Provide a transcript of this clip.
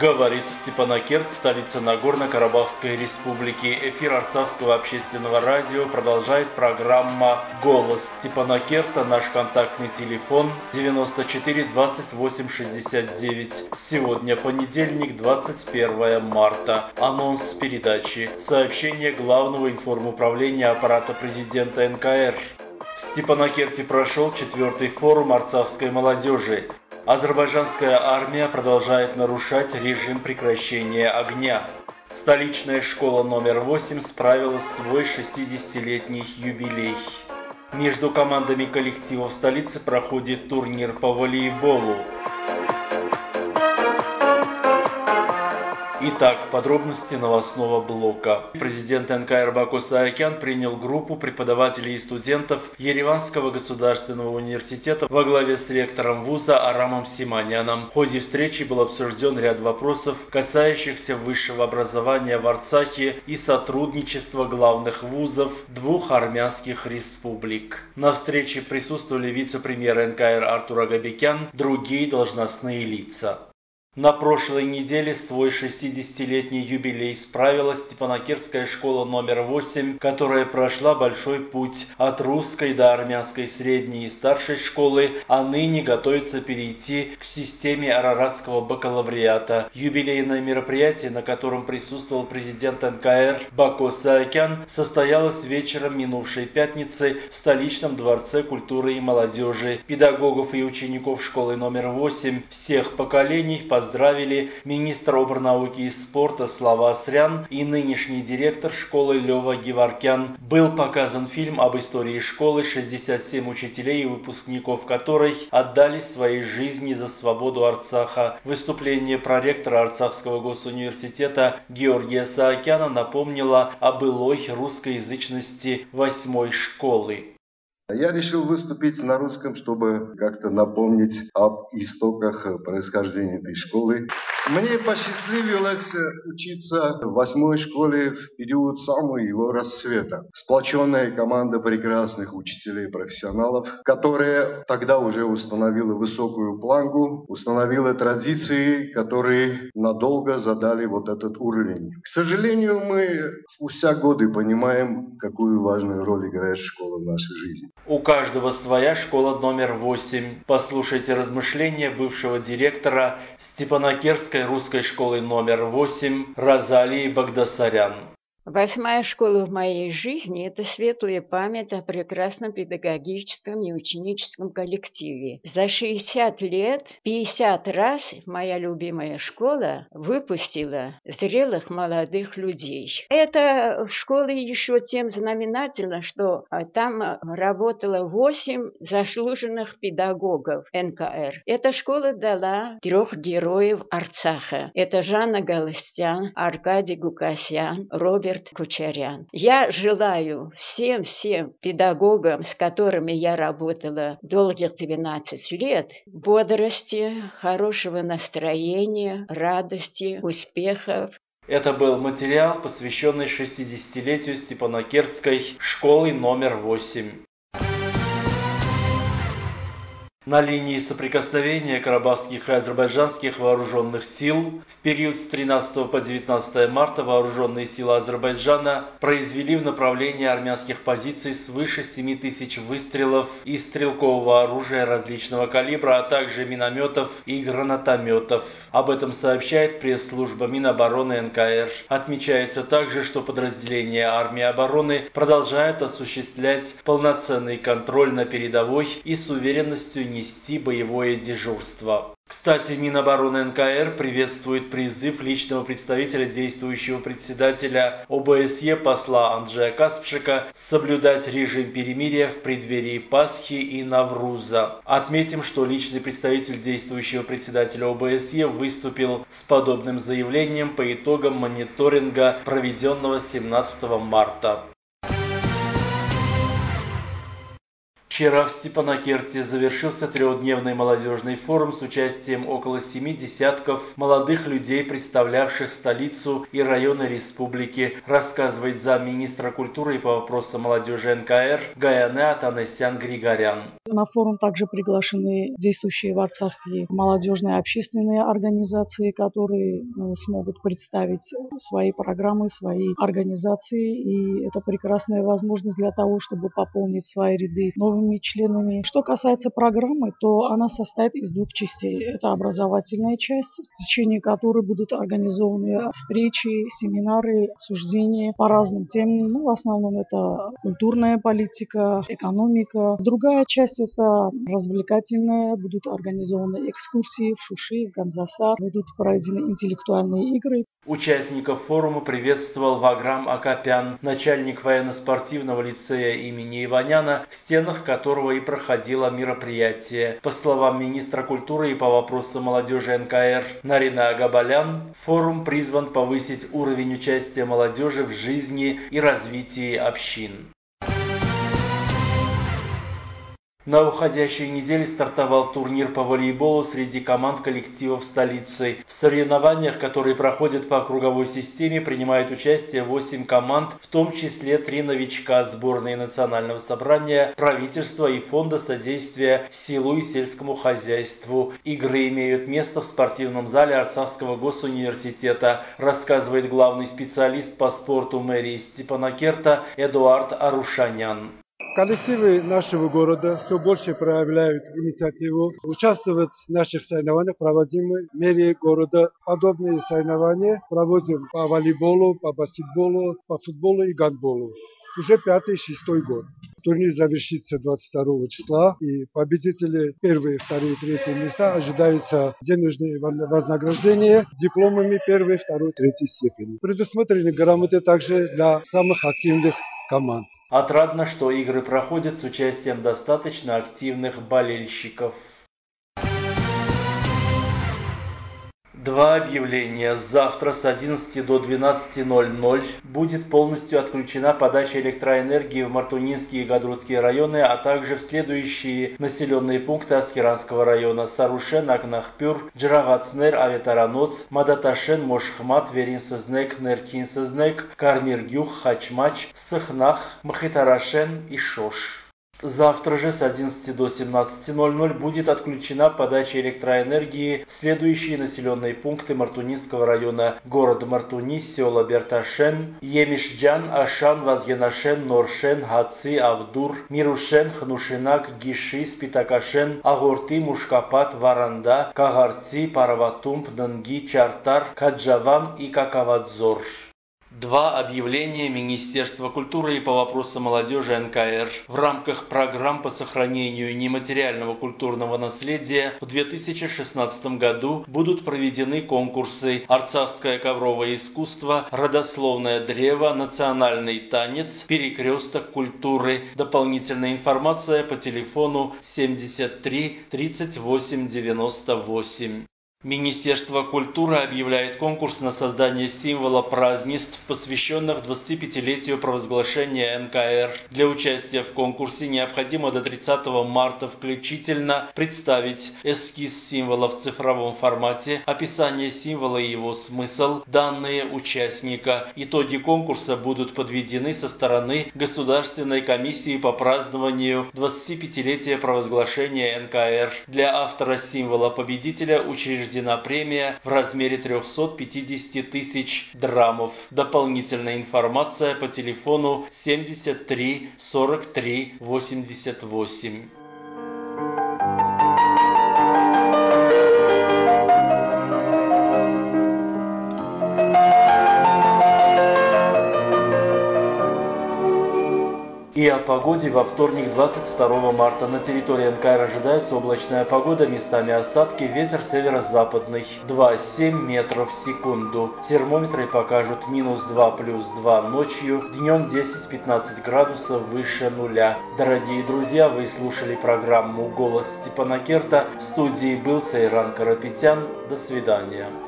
Говорит Степанакерт, столица Нагорно-Карабахской республики. Эфир Арцахского общественного радио продолжает программа «Голос Степанакерта». Наш контактный телефон 94 28 69. Сегодня понедельник, 21 марта. Анонс передачи. Сообщение Главного информуправления аппарата президента НКР. В Степанакерте прошел 4-й форум арцахской молодежи. Азербайджанская армия продолжает нарушать режим прекращения огня. Столичная школа номер 8 справила свой 60-летний юбилей. Между командами коллективов столицы проходит турнир по волейболу. Итак, подробности новостного блока. Президент НКР Баку Саакян принял группу преподавателей и студентов Ереванского государственного университета во главе с ректором вуза Арамом Симоняном. В ходе встречи был обсужден ряд вопросов, касающихся высшего образования в Арцахе и сотрудничества главных вузов двух армянских республик. На встрече присутствовали вице-премьер НКР Артур Агабекян, другие должностные лица. На прошлой неделе свой 60-летний юбилей справила Степанакертская школа номер 8, которая прошла большой путь от русской до армянской средней и старшей школы, а ныне готовится перейти к системе араратского бакалавриата. Юбилейное мероприятие, на котором присутствовал президент НКР Баку Саакян, состоялось вечером минувшей пятницы в столичном дворце культуры и молодежи. Педагогов и учеников школы номер 8 всех поколений поздравили министр оборнауки и спорта Слава Асрян и нынешний директор школы Лёва Геваркян. Был показан фильм об истории школы, 67 учителей и выпускников которой отдали свои жизни за свободу Арцаха. Выступление проректора Арцахского госуниверситета Георгия Саакяна напомнило о былой русскоязычности 8-й школы. Я решил выступить на русском, чтобы как-то напомнить об истоках происхождения этой школы. Мне посчастливилось учиться в 8-й школе в период самого его расцвета. Сплоченная команда прекрасных учителей и профессионалов, которая тогда уже установила высокую планку, установила традиции, которые надолго задали вот этот уровень. К сожалению, мы спустя годы понимаем, какую важную роль играет школа в нашей жизни. У каждого своя школа номер 8. Послушайте размышления бывшего директора Степанакертской русской школы номер 8 Розалии Багдасарян. 8-я школа в моей жизни – это светлая память о прекрасном педагогическом и ученическом коллективе. За 60 лет 50 раз моя любимая школа выпустила зрелых молодых людей. Эта школа еще тем знаменательна, что там работало 8 заслуженных педагогов НКР. Эта школа дала 3 героев Арцаха. Это Жанна Галустян, Аркадий Гукасян, Роберт Кучерян. Я желаю всем педагогам, с которыми я работала долгих 12 лет, бодрости, хорошего настроения, радости, успехов. Это был материал, посвященный 60-летию Степанакертской школы номер 8. На линии соприкосновения карабахских и азербайджанских вооруженных сил в период с 13 по 19 марта вооруженные силы Азербайджана произвели в направлении армянских позиций свыше 7 тысяч выстрелов из стрелкового оружия различного калибра, а также минометов и гранатометов. Об этом сообщает пресс-служба Минобороны НКР. Отмечается также, что подразделения армии обороны продолжают осуществлять полноценный контроль на передовой и с уверенностью нести боевое дежурство. Кстати, Минобороны НКР приветствует призыв личного представителя действующего председателя ОБСЕ посла Анджея Каспшика соблюдать режим перемирия в преддверии Пасхи и Навруза. Отметим, что личный представитель действующего председателя ОБСЕ выступил с подобным заявлением по итогам мониторинга, проведенного 17 марта. Вчера в Степанакерте завершился трехдневный молодежный форум с участием около 7 десятков молодых людей, представлявших столицу и районы республики, рассказывает замминистра культуры и по вопросам молодежи НКР Гаяне Атанесян Григорян. На форум также приглашены действующие в Арцахе молодежные общественные организации, которые смогут представить свои программы, свои организации. И это прекрасная возможность для того, чтобы пополнить свои ряды новыми членами. Что касается программы, то она состоит из двух частей. Это образовательная часть, в течение которой будут организованы встречи, семинары, обсуждения по разным темам. В основном это культурная политика, экономика. Другая часть это развлекательная. Будут организованы экскурсии в Шуши, в Ганзасар. Будут проведены интеллектуальные игры. Участников форума приветствовал Ваграм Акопян, начальник военно-спортивного лицея имени Иваняна, в стенах которого и проходило мероприятие. По словам министра культуры и по вопросам молодежи НКР Нарина Агабалян, форум призван повысить уровень участия молодежи в жизни и развитии общин. На уходящей неделе стартовал турнир по волейболу среди команд коллективов столицы. В соревнованиях, которые проходят по круговой системе, принимают участие 8 команд, в том числе 3 новичка сборной национального собрания, правительства и фонда содействия селу и сельскому хозяйству. Игры имеют место в спортивном зале Арцахского госуниверситета, рассказывает главный специалист по спорту мэрии Степанакерта Эдуард Арушанян. Коллективы нашего города все больше проявляют инициативу участвовать в наших соревнованиях, проводимых в мере города. Подобные соревнования проводим по волейболу, по баскетболу, по футболу и гандболу. Уже 5-6 год. Турнир завершится 22 числа, и победители 1, 2, 3 места ожидаются денежные вознаграждения дипломами 1, 2, 3 степени. Предусмотрены грамоты также для самых активных команд. Отрадно, что игры проходят с участием достаточно активных болельщиков. 2 объявления. Завтра с 11 до 12:00 будет полностью отключена подача электроэнергии в Мартунинские и Гадрутские районы, а также в следующие населенные пункты Аскеранского района: Сарушен, Акнахпюр, Джравацнер, Аветараноц, Мадаташен, Мошхмат, Веринсезнек, Неркинсезнек, Кармиргюх, Хачмач, Сыхнах, Махитарашен и Шош. Завтра же с 11 до 17:00 будет отключена подача электроэнергии в следующие населенные пункты Мартунинского района: город Мартуни, села Берташен, Емишджан, Ашан, Вазгенашен, Норшен, Хаци, Авдур, Мирушен, Хнушинак, Гиши, Спитакашен, Агорти, Мушкапат, Варанда, Кагарци, Параватумп, Нанги, Чартар, Каджаван и Какавадзор. 2 объявления Министерства культуры и по вопросам молодежи НКР. В рамках программ по сохранению нематериального культурного наследия в 2016 году будут проведены конкурсы «Арцахское ковровое искусство», «Родословное древо», «Национальный танец», «Перекресток культуры». Дополнительная информация по телефону 73 38 98. Министерство культуры объявляет конкурс на создание символа празднеств, посвященных 25-летию провозглашения НКР. Для участия в конкурсе необходимо до 30 марта включительно представить эскиз символа в цифровом формате, описание символа и его смысл, данные участника. Итоги конкурса будут подведены со стороны Государственной комиссии по празднованию 25-летия провозглашения НКР. Для автора символа победителя учреждена премия в размере 350 тысяч драмов. Дополнительная информация по телефону 73 43 88. И о погоде. Во вторник, 22 марта, на территории НКР ожидается облачная погода, местами осадки, ветер северо-западный 2,7 метров в секунду. Термометры покажут -2 +2 ночью, днем 10-15 градусов выше нуля. Дорогие друзья, вы слушали программу «Голос Степанакерта». В студии был Сайран Карапетян. До свидания.